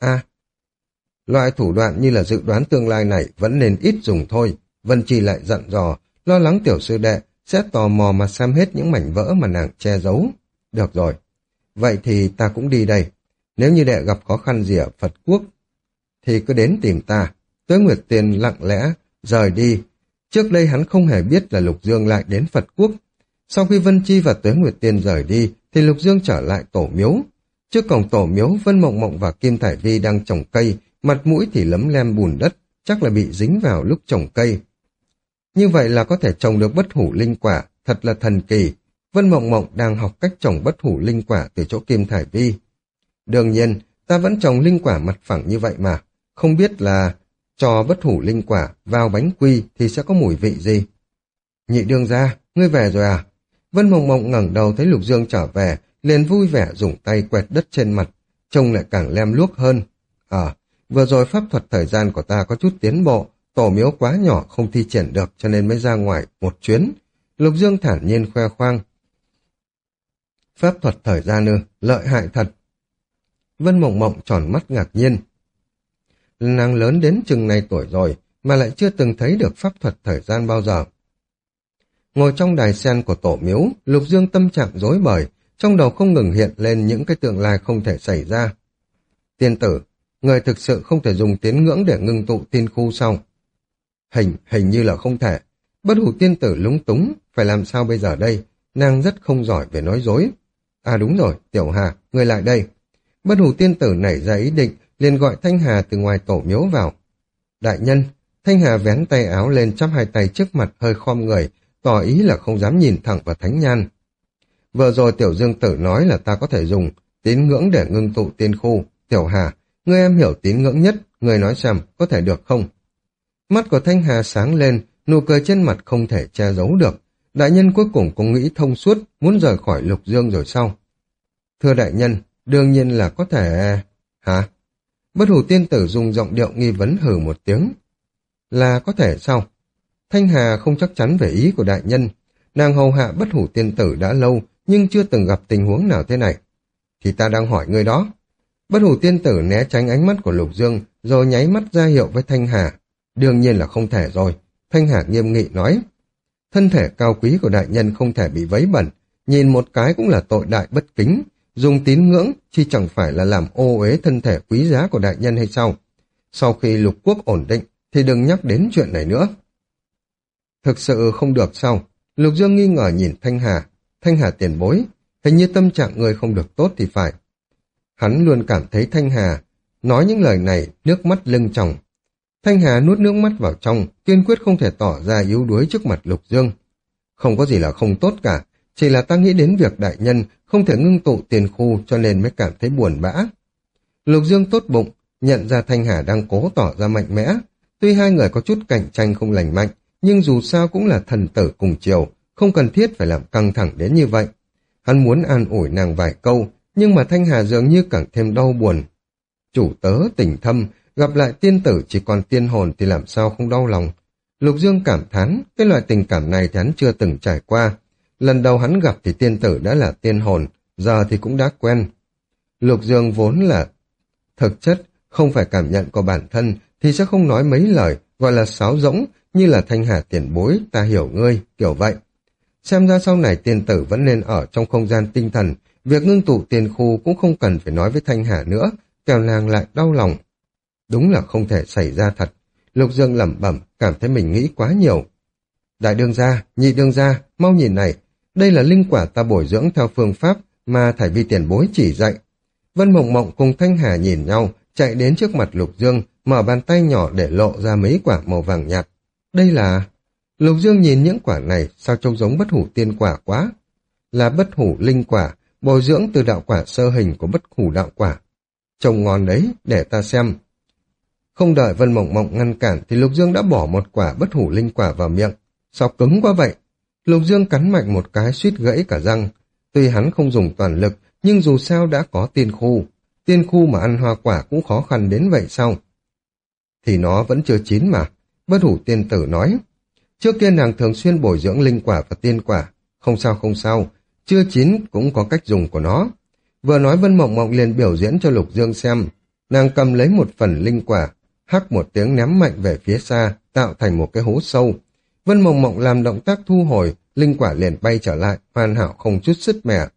Loại thủ đoạn như là dự đoán tương lai này vẫn nên ít dùng thôi. Vân Chi lại dặn dò, lo lắng tiểu sư đệ sẽ tò mò mà xem hết những mảnh vỡ mà nàng che giấu. Được rồi, vậy thì ta cũng đi đây. Nếu như đệ gặp khó khăn gì ở Phật Quốc, thì cứ đến tìm ta. Tuế Nguyệt Tiên lặng lẽ rời đi. Trước đây hắn không hề biết là Lục Dương lại đến Phật Quốc. Sau khi Vân Chi và Tuế Nguyệt Tiên rời đi, thì Lục Dương trở lại tổ miếu. Trước cổng tổ miếu, Vân Mộng Mộng và Kim Thải Vi đang trồng cây, mặt mũi thì lấm lem bùn đất, chắc là bị dính vào lúc trồng cây. Như vậy là có thể trồng được bất hủ linh quả, thật là thần kỳ. Vân Mộng Mộng đang học cách trồng bất hủ linh quả từ chỗ Kim Thải Vi. Đương nhiên, ta vẫn trồng linh quả mặt phẳng như vậy mà. Không biết là cho bất hủ linh quả vào bánh quy thì sẽ có mùi vị gì? Nhị đương gia, ngươi về rồi à? Vân Mộng Mộng ngẩng đầu thấy Lục Dương trở về, liền vui vẻ dùng tay quẹt đất trên mặt, trông lại càng lem luốc hơn. Vừa rồi pháp thuật thời gian của ta có chút tiến bộ, tổ miếu quá nhỏ không thi triển được cho nên mới ra ngoài một chuyến. Lục Dương thản nhiên khoe khoang. Pháp thuật thời gian ư, lợi hại thật. Vân Mộng Mộng tròn mắt ngạc nhiên. Nàng lớn đến chừng này tuổi rồi mà lại chưa từng thấy được pháp thuật thời gian bao giờ. Ngồi trong đài sen của tổ miếu, Lục Dương tâm trạng rối bời, trong đầu không ngừng hiện lên những cái tương lai không thể xảy ra. Tiên tử, người thực sự không thể dùng tín ngưỡng để ngưng tụ tiên khu sao? Hình như là không thể. Bất Hủ Tiên Tử lúng túng, phải làm sao bây giờ đây? Nàng rất không giỏi về nói dối. Đúng rồi, Tiểu Hà, người lại đây. Bất Hủ Tiên Tử nảy ra ý định, liền gọi Thanh Hà từ ngoài tổ miếu vào. Đại nhân, Thanh Hà vén tay áo lên chắp hai tay trước mặt hơi khom người, tỏ ý là không dám nhìn thẳng vào Thánh Nhan. Vừa rồi Tiểu Dương Tử nói là ta có thể dùng tín ngưỡng để ngưng tụ tiên khu. Tiểu Hà, ngươi em hiểu tín ngưỡng nhất, ngươi nói xem có thể được không? Mắt của Thanh Hà sáng lên, nụ cười trên mặt không thể che giấu được. Đại nhân cuối cùng cũng nghĩ thông suốt, muốn rời khỏi Lục Dương rồi sao? Thưa đại nhân, đương nhiên là có thể... Hả? Bất Hủ Tiên Tử dùng giọng điệu nghi vấn hừ một tiếng. Là có thể sao? Thanh Hà không chắc chắn về ý của đại nhân. Nàng hầu hạ Bất Hủ Tiên Tử đã lâu, nhưng chưa từng gặp tình huống nào thế này. Thì ta đang hỏi ngươi đó. Bất Hủ Tiên Tử né tránh ánh mắt của Lục Dương, rồi nháy mắt ra hiệu với Thanh Hà. Đương nhiên là không thể rồi. Thanh Hà nghiêm nghị nói. Thân thể cao quý của đại nhân không thể bị vấy bẩn, nhìn một cái cũng là tội đại bất kính. Dùng tín ngưỡng chi chẳng phải là làm ô uế thân thể quý giá của đại nhân hay sao? Sau khi lục quốc ổn định thì đừng nhắc đến chuyện này nữa. Thực sự không được sao? Lục Dương nghi ngờ nhìn Thanh Hà. Thanh Hà tiền bối, hình như tâm trạng người không được tốt thì phải. Hắn luôn cảm thấy Thanh Hà nói những lời này nước mắt lưng tròng. Thanh Hà nuốt nước mắt vào trong, kiên quyết không thể tỏ ra yếu đuối trước mặt Lục Dương. Không có gì là không tốt cả, chỉ là ta nghĩ đến việc đại nhân không thể ngưng tụ tiền khu cho nên mới cảm thấy buồn bã. Lục Dương tốt bụng, nhận ra Thanh Hà đang cố tỏ ra mạnh mẽ. Tuy hai người có chút cạnh tranh không lành mạnh, nhưng dù sao cũng là thần tử cùng triều, không cần thiết phải làm căng thẳng đến như vậy. Hắn muốn an ủi nàng vài câu, nhưng mà Thanh Hà dường như càng thêm đau buồn. Chủ tớ tình thâm, gặp lại tiên tử chỉ còn tiên hồn thì làm sao không đau lòng. Lục Dương cảm thán, cái loại tình cảm này thì hắn chưa từng trải qua. Lần đầu hắn gặp thì tiên tử đã là tiên hồn, giờ thì cũng đã quen. Lục Dương vốn là thực chất, không phải cảm nhận của bản thân thì sẽ không nói mấy lời, gọi là sáo rỗng, như là Thanh Hà tiền bối, ta hiểu ngươi, kiểu vậy. Xem ra sau này tiên tử vẫn nên ở trong không gian tinh thần, Việc ngưng tụ tiền khu cũng không cần phải nói với Thanh Hà nữa, kẻo nàng lại đau lòng. Đúng là không thể xảy ra thật. Lục Dương lẩm bẩm, cảm thấy mình nghĩ quá nhiều. Đại đương gia, nhị đương gia, mau nhìn này, đây là linh quả ta bồi dưỡng theo phương pháp mà Thải Vi tiền bối chỉ dạy. Vân Mộng Mộng cùng Thanh Hà nhìn nhau, chạy đến trước mặt Lục Dương, mở bàn tay nhỏ để lộ ra mấy quả màu vàng nhạt. Đây là... Lục Dương nhìn những quả này, sao trông giống bất hủ tiên quả quá. Là bất hủ linh quả, bồi dưỡng từ đạo quả sơ hình của bất hủ đạo quả. Trông ngon đấy, để ta xem. Không đợi Vân Mộng Mộng ngăn cản thì Lục Dương đã bỏ một quả bất hủ linh quả vào miệng. Sao cứng quá vậy? Lục Dương cắn mạnh một cái suýt gãy cả răng. Tuy hắn không dùng toàn lực, nhưng dù sao đã có tiên khu. Tiên khu mà ăn hoa quả cũng khó khăn đến vậy sao? Thì nó vẫn chưa chín mà. Bất hủ tiên tử nói. Trước kia nàng thường xuyên bồi dưỡng linh quả và tiên quả. Không sao không sao, chưa chín cũng có cách dùng của nó. Vừa nói Vân Mộng Mộng liền biểu diễn cho Lục Dương xem. Nàng cầm lấy một phần linh quả, hắc một tiếng ném mạnh về phía xa, tạo thành một cái hố sâu. Vân Mộng Mộng làm động tác thu hồi, linh quả liền bay trở lại, hoàn hảo không chút sứt mẻ.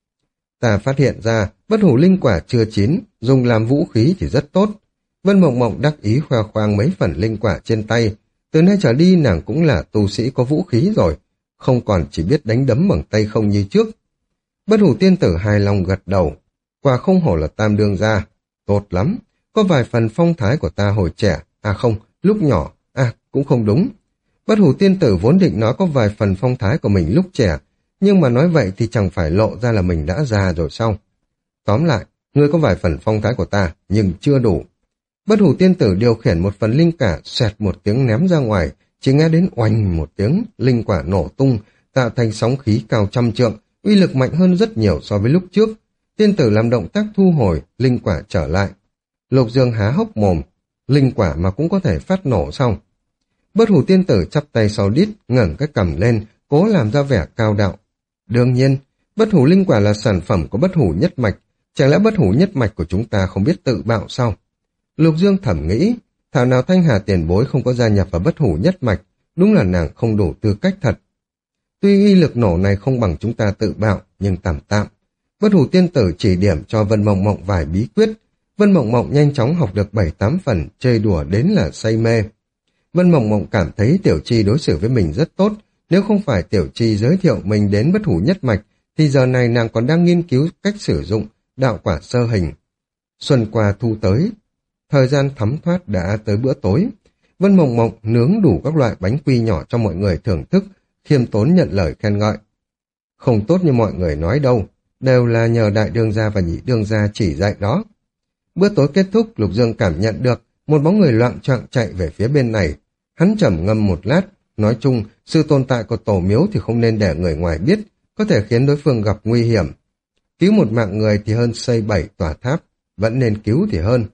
Ta phát hiện ra, bất hủ linh quả chưa chín, dùng làm vũ khí thì rất tốt. Vân Mộng Mộng đắc ý khoe khoang mấy phần linh quả trên tay. Từ nay trở đi nàng cũng là tu sĩ có vũ khí rồi, không còn chỉ biết đánh đấm bằng tay không như trước. Bất hủ tiên tử hài lòng gật đầu. Quả không hổ là tam đương gia. Tốt lắm, có vài phần phong thái của ta hồi trẻ, à không, lúc nhỏ, à cũng không đúng. Bất hủ tiên tử vốn định nói có vài phần phong thái của mình lúc trẻ, nhưng mà nói vậy thì chẳng phải lộ ra là mình đã già rồi sao? Tóm lại, ngươi có vài phần phong thái của ta, nhưng chưa đủ. Bất hủ tiên tử điều khiển một phần linh quả xoẹt một tiếng ném ra ngoài, chỉ nghe đến oanh một tiếng, linh quả nổ tung, tạo thành sóng khí cao trăm trượng, uy lực mạnh hơn rất nhiều so với lúc trước. Tiên tử làm động tác thu hồi, linh quả trở lại. Lục Dương há hốc mồm, linh quả mà cũng có thể phát nổ xong. Bất hủ tiên tử chắp tay sau đít, ngẩng cái cằm lên, cố làm ra vẻ cao đạo. Đương nhiên, bất hủ linh quả là sản phẩm của bất hủ nhất mạch, chẳng lẽ bất hủ nhất mạch của chúng ta không biết tự bạo sao? Lục Dương thẩm nghĩ, thảo nào Thanh Hà tiền bối không có gia nhập vào bất hủ nhất mạch, đúng là nàng không đủ tư cách thật. Tuy uy lực nổ này không bằng chúng ta tự bạo, nhưng tạm tạm. Bất hủ tiên tử chỉ điểm cho Vân Mộng Mộng vài bí quyết. Vân Mộng Mộng nhanh chóng học được 7-8 phần, chơi đùa đến là say mê. Vân Mộng Mộng cảm thấy Tiểu Chi đối xử với mình rất tốt. Nếu không phải Tiểu Chi giới thiệu mình đến bất hủ nhất mạch, thì giờ này nàng còn đang nghiên cứu cách sử dụng đạo quả sơ hình. Xuân qua thu tới, thời gian thấm thoát đã tới bữa tối. Vân Mộng Mộng nướng đủ các loại bánh quy nhỏ cho mọi người thưởng thức, khiêm tốn nhận lời khen ngợi. Không tốt như mọi người nói đâu, đều là nhờ đại đương gia và nhị đương gia chỉ dạy đó. Bữa tối kết thúc, Lục Dương cảm nhận được một bóng người loạng choạng chạy về phía bên này. Hắn trầm ngâm một lát, nói chung, sự tồn tại của tổ miếu thì không nên để người ngoài biết, có thể khiến đối phương gặp nguy hiểm. Cứu một mạng người thì hơn xây 7 tòa tháp, vẫn nên cứu thì hơn.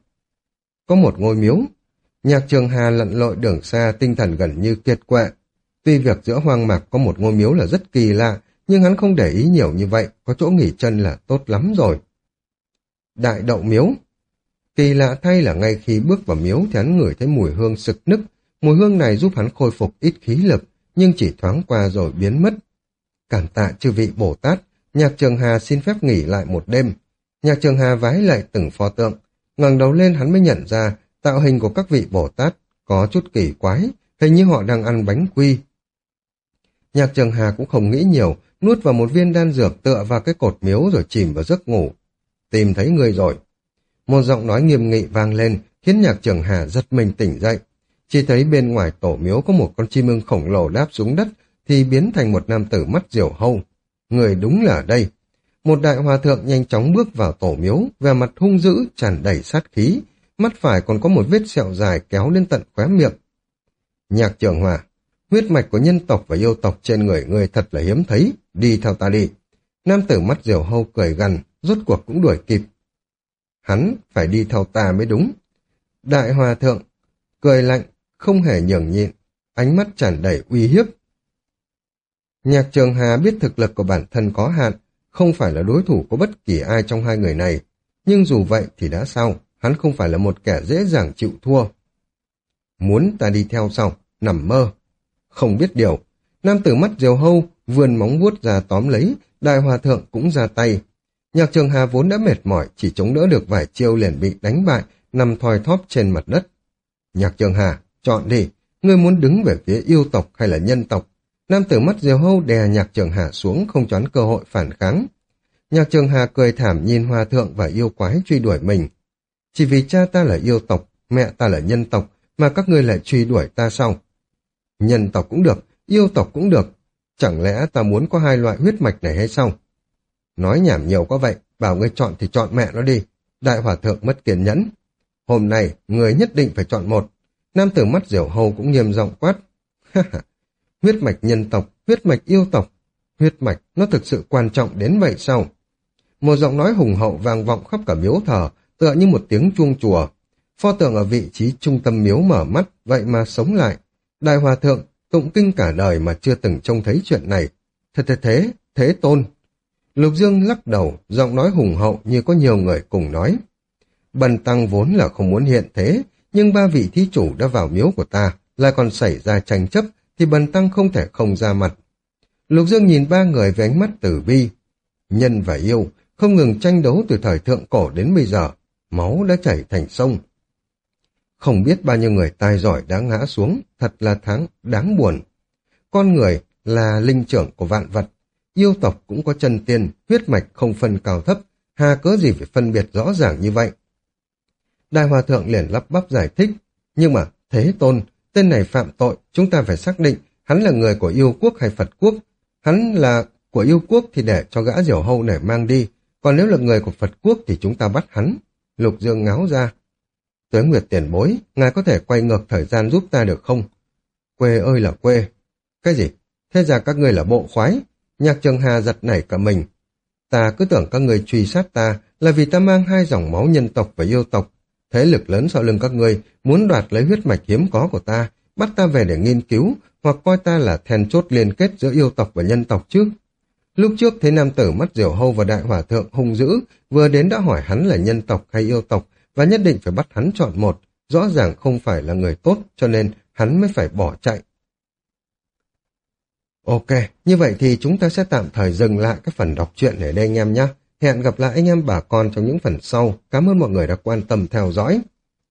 Có một ngôi miếu. Nhạc Trường Hà lặn lội đường xa, tinh thần gần như kiệt quệ. Tuy việc giữa hoang mạc có một ngôi miếu là rất kỳ lạ, nhưng hắn không để ý nhiều như vậy, có chỗ nghỉ chân là tốt lắm rồi. Đại Đậu Miếu. Kỳ lạ thay là ngay khi bước vào miếu thì hắn ngửi thấy mùi hương sực nức. Mùi hương này giúp hắn khôi phục ít khí lực, nhưng chỉ thoáng qua rồi biến mất. Cảm tạ chư vị Bồ Tát, Nhạc Trường Hà xin phép nghỉ lại một đêm. Nhạc Trường Hà vái lại từng pho tượng, ngẩng đầu lên hắn mới nhận ra tạo hình của các vị Bồ Tát có chút kỳ quái, hình như họ đang ăn bánh quy. Nhạc Trường Hà cũng không nghĩ nhiều, nuốt vào một viên đan dược tựa vào cái cột miếu rồi chìm vào giấc ngủ. Tìm thấy người rồi. Một giọng nói nghiêm nghị vang lên, khiến Nhạc Trường Hà giật mình tỉnh dậy. Chỉ thấy bên ngoài tổ miếu có một con chim ưng khổng lồ đáp xuống đất, thì biến thành một nam tử mắt diều hâu. Người đúng là ở đây. Một đại hòa thượng nhanh chóng bước vào tổ miếu, vẻ mặt hung dữ, tràn đầy sát khí. Mắt phải còn có một vết sẹo dài kéo lên tận khóe miệng. Nhạc Trường Hòa, huyết mạch của nhân tộc và yêu tộc trên người người thật là hiếm thấy, đi theo ta đi. Nam tử mắt diều hâu cười gằn, rốt cuộc cũng đuổi kịp. Hắn phải đi theo ta mới đúng. Đại hòa thượng cười lạnh, không hề nhường nhịn, ánh mắt tràn đầy uy hiếp. Nhạc Trường Hà biết thực lực của bản thân có hạn, không phải là đối thủ của bất kỳ ai trong hai người này, nhưng dù vậy thì đã sao, hắn không phải là một kẻ dễ dàng chịu thua. Muốn ta đi theo sao? Nằm mơ. Không biết điều, nam tử mắt diều hâu vươn móng vuốt ra tóm lấy, đại hòa thượng cũng ra tay. Nhạc Trường Hà vốn đã mệt mỏi, chỉ chống đỡ được vài chiêu liền bị đánh bại, nằm thoi thóp trên mặt đất. Nhạc Trường Hà, chọn đi, ngươi muốn đứng về phía yêu tộc hay là nhân tộc? Nam tử mắt diều hâu đè Nhạc Trường Hà xuống, không choán cơ hội phản kháng. Nhạc Trường Hà cười thảm nhìn hòa thượng và yêu quái truy đuổi mình. Chỉ vì cha ta là yêu tộc, mẹ ta là nhân tộc, mà các ngươi lại truy đuổi ta sao? Nhân tộc cũng được, yêu tộc cũng được. Chẳng lẽ ta muốn có hai loại huyết mạch này hay sao? Nói nhảm nhiều quá vậy, bảo ngươi chọn thì chọn mẹ nó đi. Đại hòa thượng mất kiên nhẫn. Hôm nay, người nhất định phải chọn một. Nam tử mắt diều hâu cũng nghiêm giọng quát. Huyết mạch nhân tộc, huyết mạch yêu tộc. Huyết mạch, nó thực sự quan trọng đến vậy sao? Một giọng nói hùng hậu vang vọng khắp cả miếu thờ, tựa như một tiếng chuông chùa. Pho tượng ở vị trí trung tâm miếu mở mắt, vậy mà sống lại. Đại hòa thượng, tụng kinh cả đời mà chưa từng trông thấy chuyện này. Thế tôn. Lục Dương lắc đầu, giọng nói hùng hậu như có nhiều người cùng nói. Bần tăng vốn là không muốn hiện thế, nhưng ba vị thí chủ đã vào miếu của ta, lại còn xảy ra tranh chấp, thì bần tăng không thể không ra mặt. Lục Dương nhìn ba người với ánh mắt tử bi. Nhân và yêu, không ngừng tranh đấu từ thời thượng cổ đến bây giờ, máu đã chảy thành sông. Không biết bao nhiêu người tài giỏi đã ngã xuống, thật là đáng buồn. Con người là linh trưởng của vạn vật, yêu tộc cũng có chân tiên, huyết mạch không phân cao thấp, hà cớ gì phải phân biệt rõ ràng như vậy. Đại hòa thượng liền lắp bắp giải thích, nhưng mà Thế Tôn, tên này phạm tội, chúng ta phải xác định hắn là người của yêu quốc hay Phật quốc. Hắn là của yêu quốc thì để cho gã diều hâu này mang đi, còn nếu là người của Phật quốc thì chúng ta bắt hắn. Lục Dương ngáo ra. Tuế Nguyệt tiền bối, ngài có thể quay ngược thời gian giúp ta được không? Quê ơi là quê. Cái gì? Thế ra các ngươi là bộ khoái. Nhạc Trường Hà giật nảy cả mình. Ta cứ tưởng các ngươi truy sát ta là vì ta mang hai dòng máu nhân tộc và yêu tộc. Thế lực lớn sau lưng các ngươi muốn đoạt lấy huyết mạch hiếm có của ta, bắt ta về để nghiên cứu, hoặc coi ta là then chốt liên kết giữa yêu tộc và nhân tộc trước. Lúc trước thấy nam tử mắt diều hâu và đại hòa thượng hung dữ, vừa đến đã hỏi hắn là nhân tộc hay yêu tộc, và nhất định phải bắt hắn chọn một, rõ ràng không phải là người tốt, cho nên hắn mới phải bỏ chạy. Ok, như vậy thì chúng ta sẽ tạm thời dừng lại cái phần đọc truyện ở đây anh em nhé. Hẹn gặp lại anh em bà con trong những phần sau. Cảm ơn mọi người đã quan tâm theo dõi.